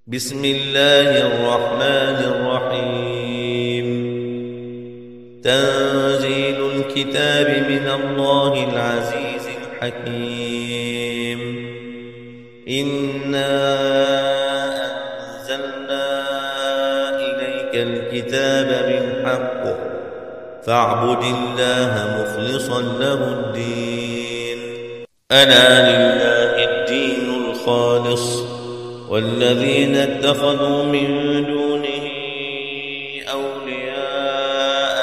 بسم الله الرحمن الرحيم. تنزيل الكتاب من الله العزيز الحكيم. إنا أنزلنا إليك الكتاب بالحق فاعبد الله مخلصا له الدين. ألا لله الدين الخالص والذين اتخذوا من دونه أولياء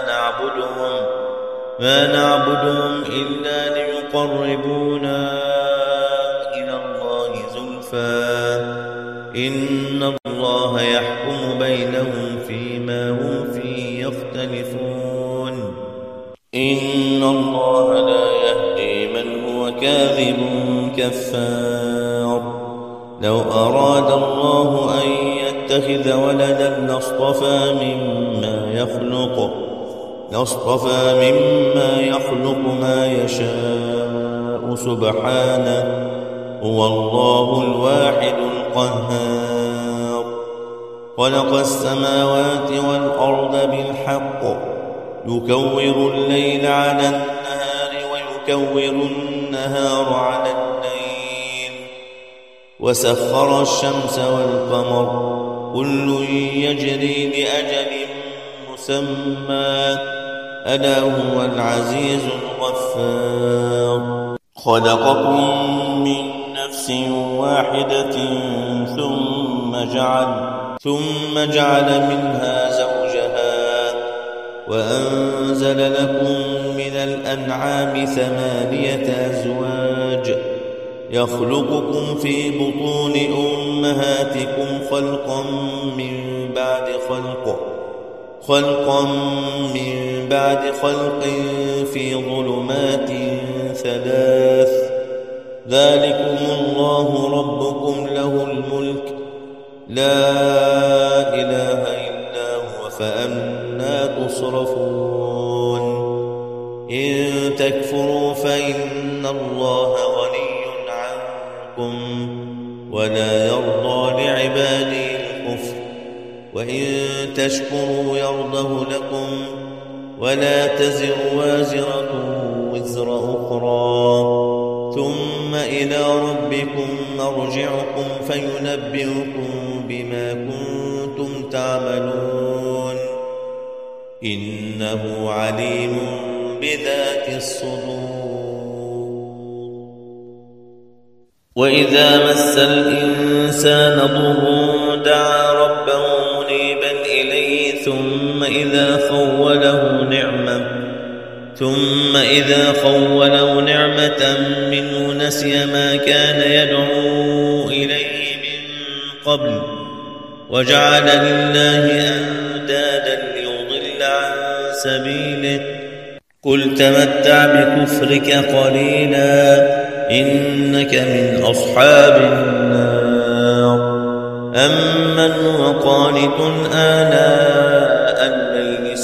ما نعبدهم إلا ليقربونا إلى الله زلفى إن الله يحكم بينهم فيما هم فيه يختلفون. إن الله لا يهدي من هو كاذب كفار. لو أراد الله أن يتخذ ولدا لاصطفى مما يخلق ما يشاء سبحانه هو الله الواحد القهار. خلق السماوات والأرض بالحق يكور الليل على النهار ويكور النهار على الليل وسخر الشمس والقمر كل يجري لأجل مسمى ألا هو العزيز الغفار. خلقكم من نفس واحدة ثم جعل منها زوجها وأنزل لكم من الأنعام 8 أزواج يخلقكم في بطون أمهاتكم خلقا من بعد خلق في ظلمات 3. ذلكم الله ربكم له الملك لا إله إلا هو فأنى تصرفون. إن تكفروا فإن الله غني عنكم ولا يرضى لعباده الكفر وإن تشكروا يرضه لكم ولا تزر وازرة وزر أخرى ثم إلى ربكم مرجعكم فينبئكم بما كنتم تعملون إنه عليم بذات الصدور. وإذا مس الإنسان ضر دعا ربه منيبا إليه ثم إذا خوله نعمة منه نسي ما كان يدعو إليه من قبل وجعل لله أندادا ليضل عن سبيله. قل تمتع بكفرك قليلا إنك من أصحاب النار. أمن هو قانت آناء الليل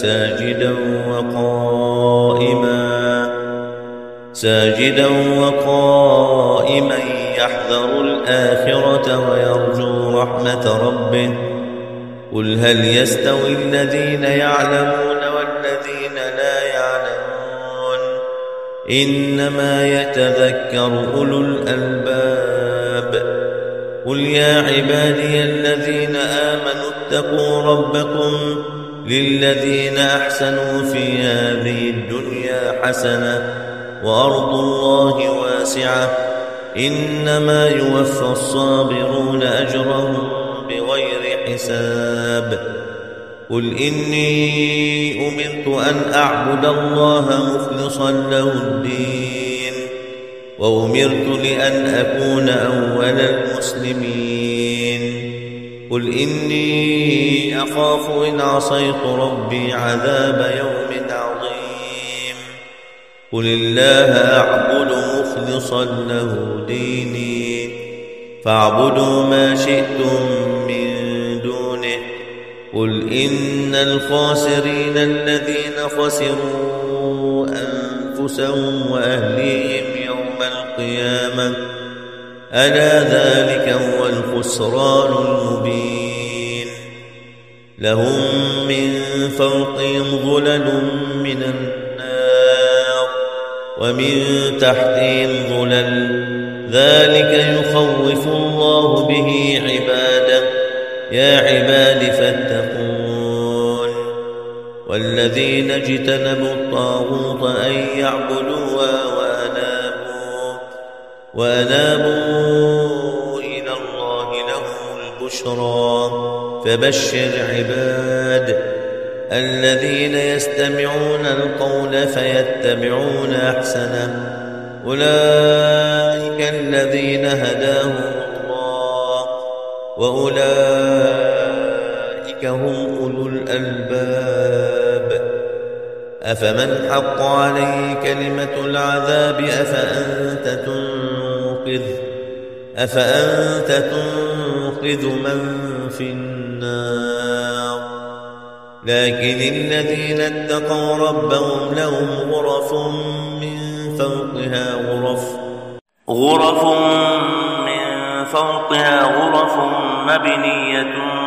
ساجدا وقائما يحذر الآخرة ويرجو رحمة ربه. قل هل يستوي الذين يعلمون والذين لا يعلمون إنما يتذكر أولو الألباب. قل يا عبادي الذين آمنوا اتقوا ربكم للذين أحسنوا في هذه الدنيا حسنة وأرض الله واسعة إنما يوفى الصابرون أجرهم بغير حساب. قل إني أمرت أن أعبد الله مخلصا له الدين وأمرت لأن أكون أول المسلمين. قل إني أخاف إن عصيت ربي عذاب يوم عظيم. قل الله أعبد مخلصا له ديني فاعبدوا ما شئتم من دونه. قل إن الخاسرين الذين خسروا أنفسهم وأهليهم يوم القيامة ألا ذلك هو الخسران المبين لهم من فوقهم ظلل من النار ومن تحتهم ظلل ذلك يخوف الله به عباده يا عباد فاتقون والذين اجتنبوا الطاغوت أن يعبدوها وأنابوا إلى الله لهم البشرى فبشر عباد الذين يستمعون القول فيتبعون أحسنه أولئك الذين هداهم الله وأولئك هم أولو الألباب أفمن حق عليه كلمة العذاب أفأنت تنقذ من في النار لكن الذين اتقوا ربهم لهم غرف من فوقها غرف مبنية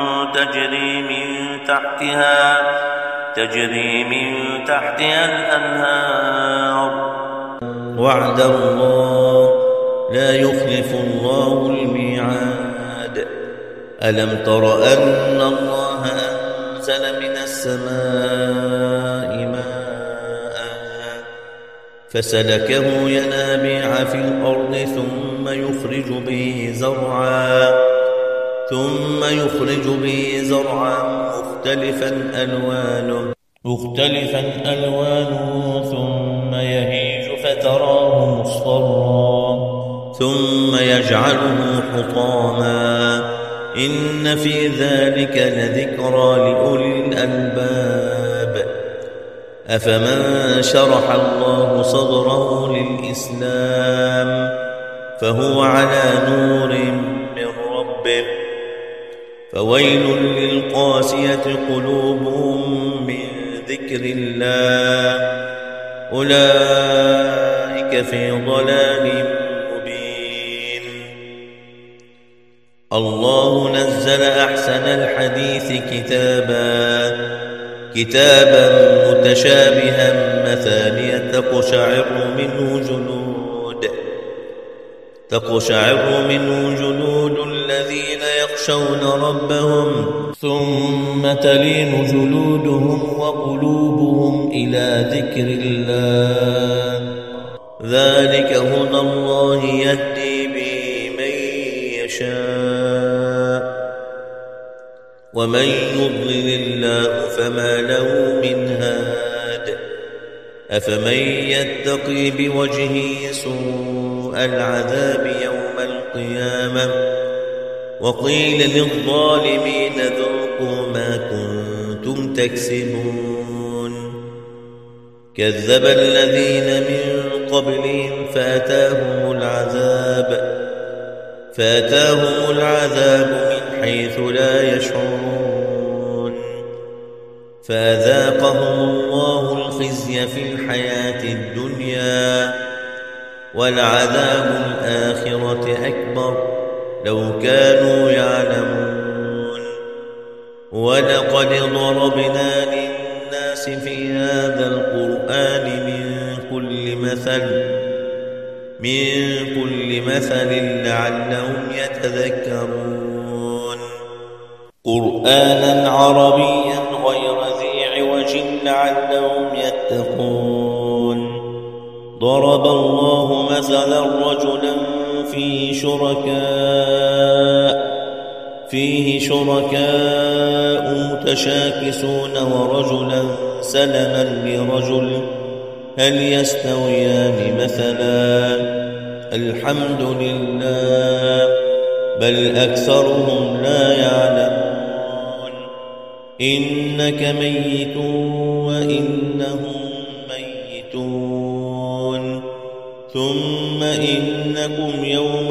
تجري من تحتها الأنهار وعد الله لا يخلف الله الميعاد ألم تر أن الله أنزل من السماء ماء فسلكه ينابيع في الأرض ثم يخرج به زرعا مختلفا ألوانه ثم يهيج فتراه مصفرا ثم يجعله حطاما إن في ذلك لذكرى لأولي الألباب أفمن شرح الله صدره للإسلام فهو على نور من ربه فويل للقاسية قلوبهم من ذكر الله أولئك في ضلال مبين الله نزل أحسن الحديث كتابا متشابها مثانية تقشعر منه جلود الذين يخشون ربهم ثم تلين جلودهم وقلوبهم إلى ذكر الله ذلك هدى الله يهدي به من يشاء ومن يضلل الله فما له من هاد أفمن يتقي بوجهه سوء العذاب يوم القيامة وقيل للظالمين ذوقوا ما كنتم تكسبون كذب الذين من قبلهم فأتاهم العذاب من حيث لا يشعرون فأذاقهم الله الخزي في الحياة الدنيا ولعذاب الآخرة أكبر لو كانوا يعلمون ولقد ضربنا للناس في هذا القرآن من كل مثل لعلهم يتذكرون قرآنا عربيا غير ذي عوج لعلهم يتقون ضرب الله مثلا رجلا فيه شركاء متشاكسون ورجلا سلما لرجل هل يستويان مثلا الحمد لله بل أكثرهم لا يعلمون إنك ميت وإنهم ميتون ثم إنكم يوم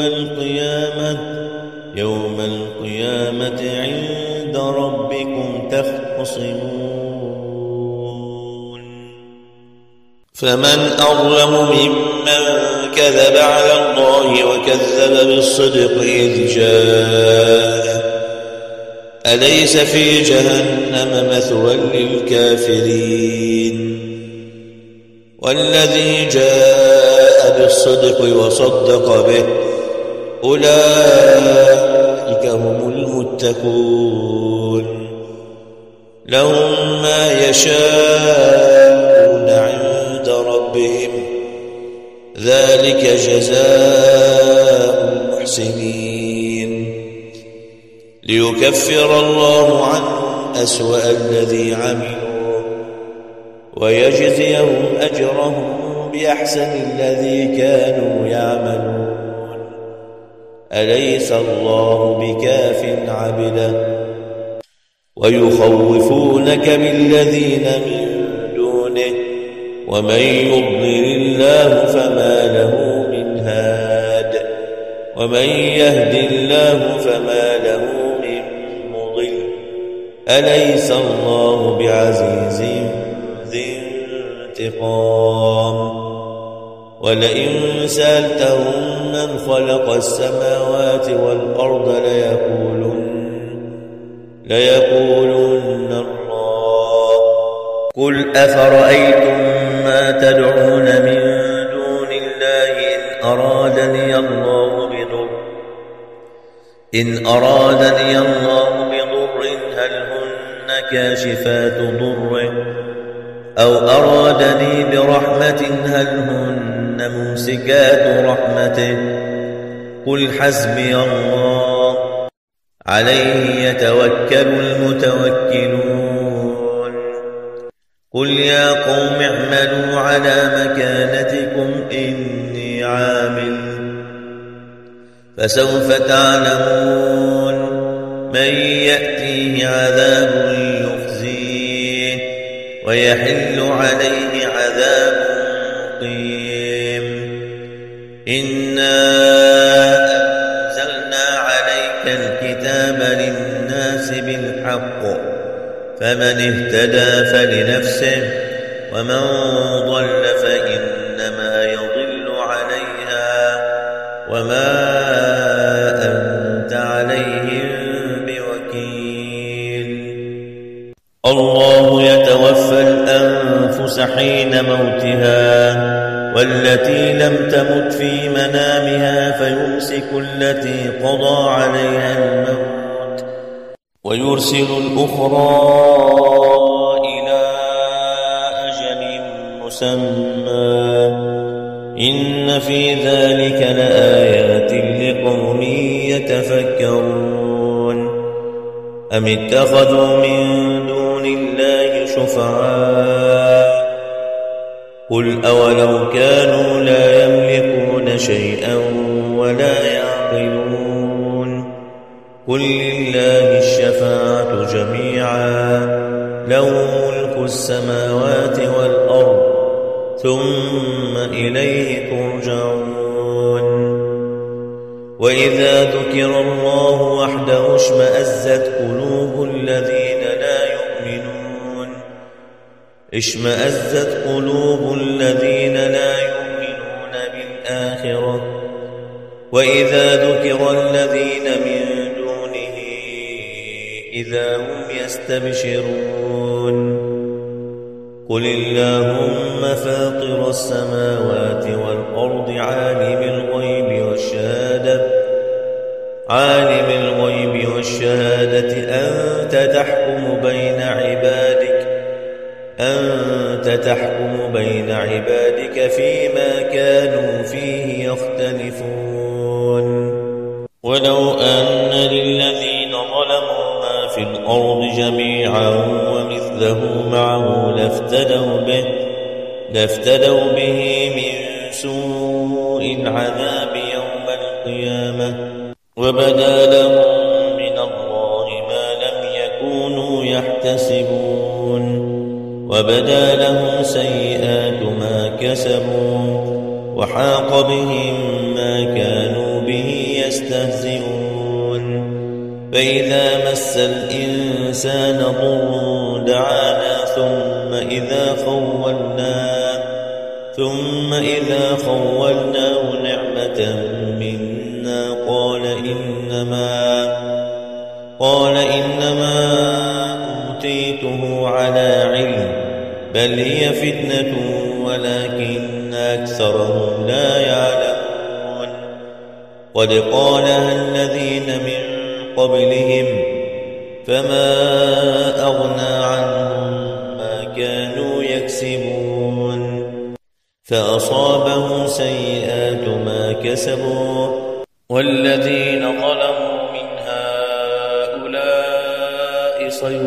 القيامة عند ربكم تختصمون فمن أظلم ممن كذب على الله وكذب بالصدق إذ جاء أليس في جهنم مثوى للكافرين والذي جاء بالصدق وصدق به أولئك هم المتقون لهم ما يشاءون عند ربهم ذلك جزاء المحسنين ليكفر الله عنهم أسوأ الذي عملوا ويجزيهم أجرهم بأحسن الذي كانوا يعملون أليس الله بكاف عبده ويخوفونك بالذين من دونه ومن يضلل الله فما له من هاد ومن يهد الله فما له من مضل أليس الله بعزيز ذي انتقام ولئن سألتهم من خلق السماوات والأرض ليقولن الله قل أفرأيتم ما تدعون من دون الله إن أرادني الله بضر هل هن كاشفات ضره أو أرادني برحمة هل هن ممسكات رحمته قل حسبي الله عليه يتوكل المتوكلون قل يا قوم اعملوا على مكانتكم إني عامل فسوف تعلمون من يأتيه عذاب يخزيه ويحل عليه عذاب مقيم إنا أنزلنا عليك الكتاب للناس بالحق فمن اهتدى فلنفسه ومن ضل فإنما يضل عليها وما أنت عليهم بوكيل الله يتوفى الأنفس حين موتها والتي لم تمت في منامها فيمسك التي قضى عليها الموت ويرسل الأخرى إلى أجل مسمى إن في ذلك لآيات لقوم يتفكرون أم اتخذوا من دون الله شفعاء قل أولو كانوا لا يملكون شيئا ولا يعقلون قل لله الشفاعة جميعا له ملك السماوات والأرض ثم إليه ترجعون وإذا ذكر الله وحده اشمأزت قلوب الذين لا يؤمنون بالآخرة وإذا ذكر الذين من دونه إذا هم يستبشرون قل اللهم فاطر السماوات والأرض عالم الغيب والشهادة أنت تحكم بين عبادك فيما كانوا فيه يختلفون ولو أن للذين ظلموا ما في الأرض جميعا ومثله معه لافتدوا به من سوء العذاب يوم القيامة وبدا لهم من الله ما لم يكونوا يحتسبون وبدا لهم سيئات ما كسبوا وحاق بهم ما كانوا به يستهزئون فإذا مس الإنسان ضر دعانا ثم إذا خولناه نعمة منا قال إنما أوتيته على علم بل هي فتنة ولكن أكثرهم لا يعلمون قد قالها الذين من قبلهم فما أغنى عنهم ما كانوا يكسبون فأصابهم سيئات ما كسبوا والذين ظلموا من هؤلاء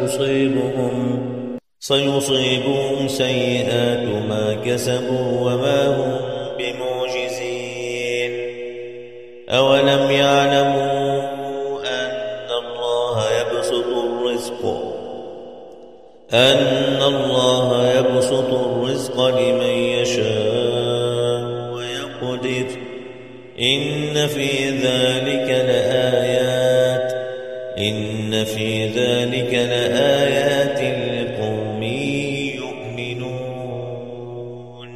سيصيبهم سيئات ما كسبوا وما هم بمعجزين أولم يعلموا أن الله يبسط الرزق لمن يشاء ويقدر إن في ذلك لآيات لقوم يؤمنون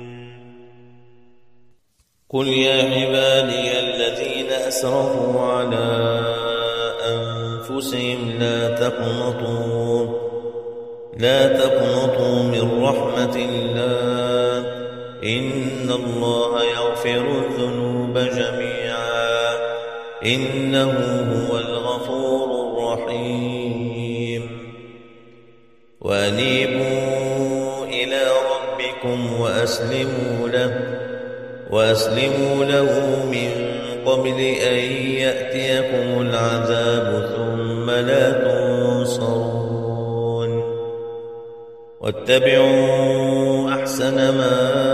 قل يا عبادي الذين أسرفوا على أنفسهم لا تقنطوا من رحمة الله إن الله يغفر الذنوب جميعا إنه هو الغفور الرحيم وأنيبوا إلى ربكم وأسلموا له من قبل أن يأتيكم العذاب ثم لا تنصرون واتبعوا أحسن ما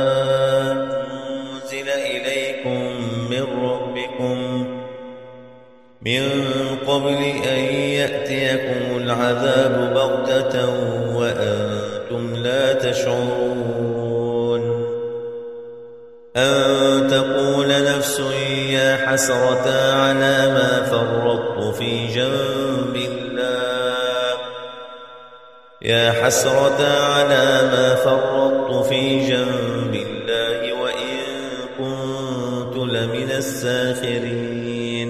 أنزل إليكم من ربكم من قبل أن يأتيكم العذاب بغتة وأنتم لا تشعرون أن تقول نفس يا حسرة على ما فرطت في جنب الله وإن كنت لمن الساخرين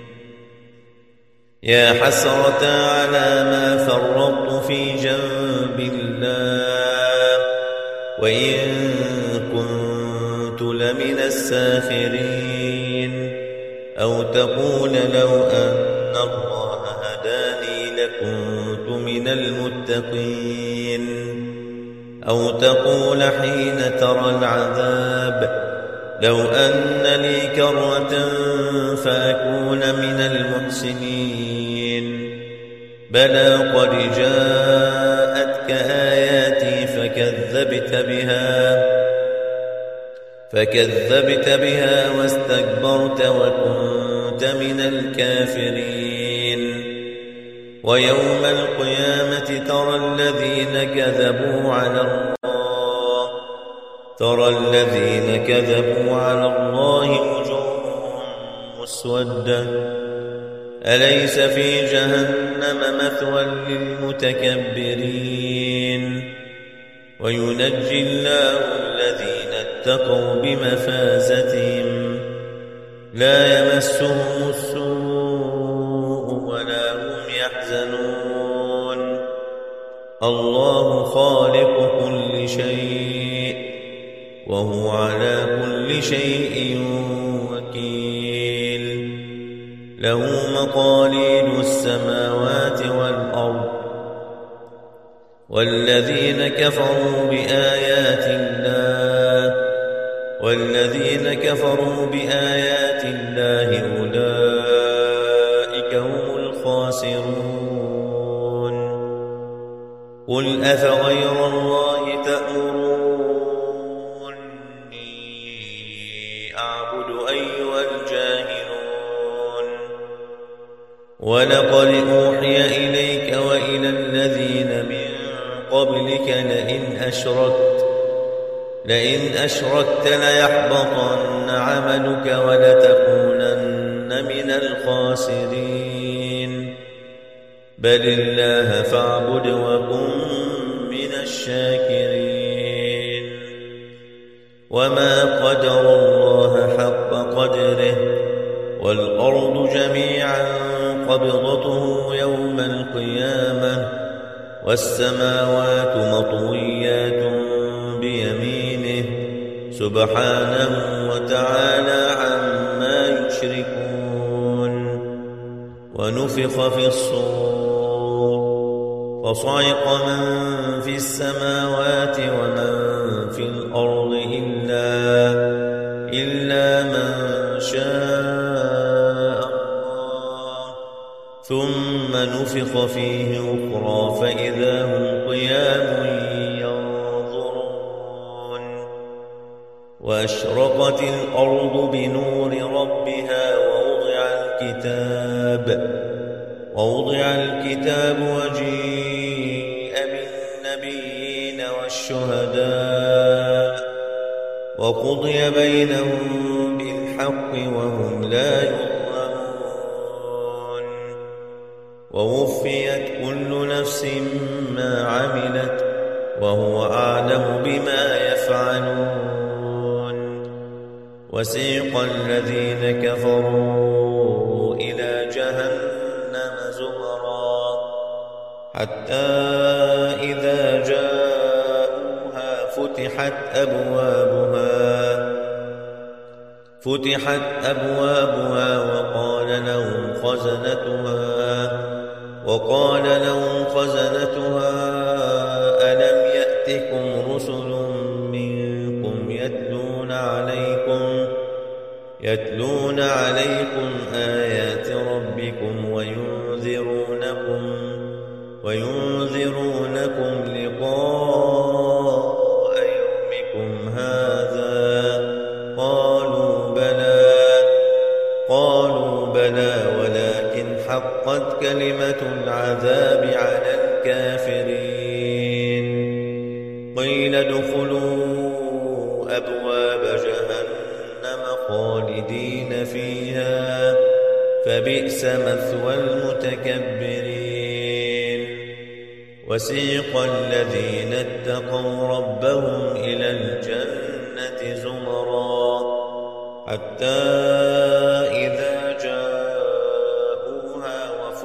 يا حسرة على ما فرطت في جنب الله وإن كنت لمن الساخرين أو تقول لو أن الله هداني لكنت من المتقين أو تقول حين ترى العذاب لو أن لي كرة فأكون من المحسنين بلى قد جاءتك آياتي فكذبت بها واستكبرت وكنت من الكافرين ويوم القيامة ترى الذين كذبوا على الله وجوههم مسودة أليس في جهنم مثوى للمتكبرين وينجي الله الذين اتقوا بمفازتهم لا يمسهم السوء ولا هم يحزنون الله خالق كل شيء وهو على كل شيء وكيل له مقاليد السماوات والأرض والذين كفروا بآيات الله أولئك هم الخاسرون قل أفغير الله تأمروني أعبد أيها الجاهلون ولقد أوحي إليك وإلى الذين من قبلك لئن أشركت ليحبطن عملك ولتكونن من الخاسرين بل الله فاعبد وكن من الشاكرين وما قدر الله حق قدره والأرض جميعا قبضته يوم القيامة والسماوات مطويات بيمينه سبحانه وتعالى عما يشركون. ونفخ في الصور فصعق من في السماوات ومن في الأرض إلا من شاء الله ثم نفخ فيه أخرى فإذا هم قيام ينظرون. وأشرقت الأرض بنور ربها ووضع الكتاب وجيء بالنبيين والشهداء وقضي بينهم بالحق وهم لا يظلمون. ووفيت كل نفس ما عملت وهو أعلم بما يفعلون. وسيق الذين كفروا إلى جهنم زمرا حتى إذا جاءوها فتحت أبوابها وقال لهم خزنتها ألم يأتكم رسل منكم يتلون عليكم آيات ربكم وينذرونكم لقاء يومكم هذا قالوا بلى ولكن حقت كلمة العذاب على الكافرين. قيل ادخلوا أبواب جهنم خالدين فيها فبئس مثوى المتكبرين. وسيق الذين اتقوا ربهم إلى الجنة زمرا حتى إذا جاءوها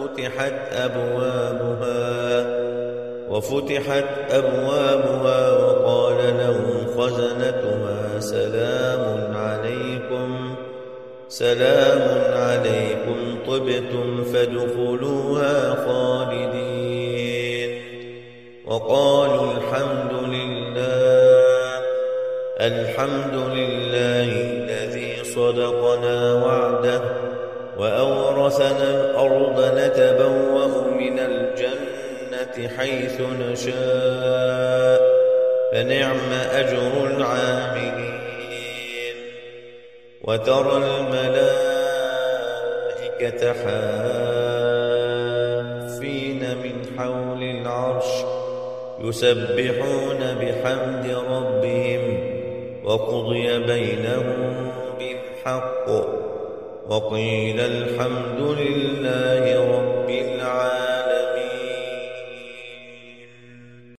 وفتحت أبوابها وقال لهم خزنتها سلام عليكم طبتم فادخلوها خالدين. وقالوا الحمد لله الذي صدقنا وعده وأورثنا الأرض نتبوأ من الجنة حيث نشاء فنعم أجر العاملين. وترى الملائكة حافين من حول العرش يسبحون بحمد ربهم وقضي بينهم بالحق وقيل الحمد لله رب العالمين.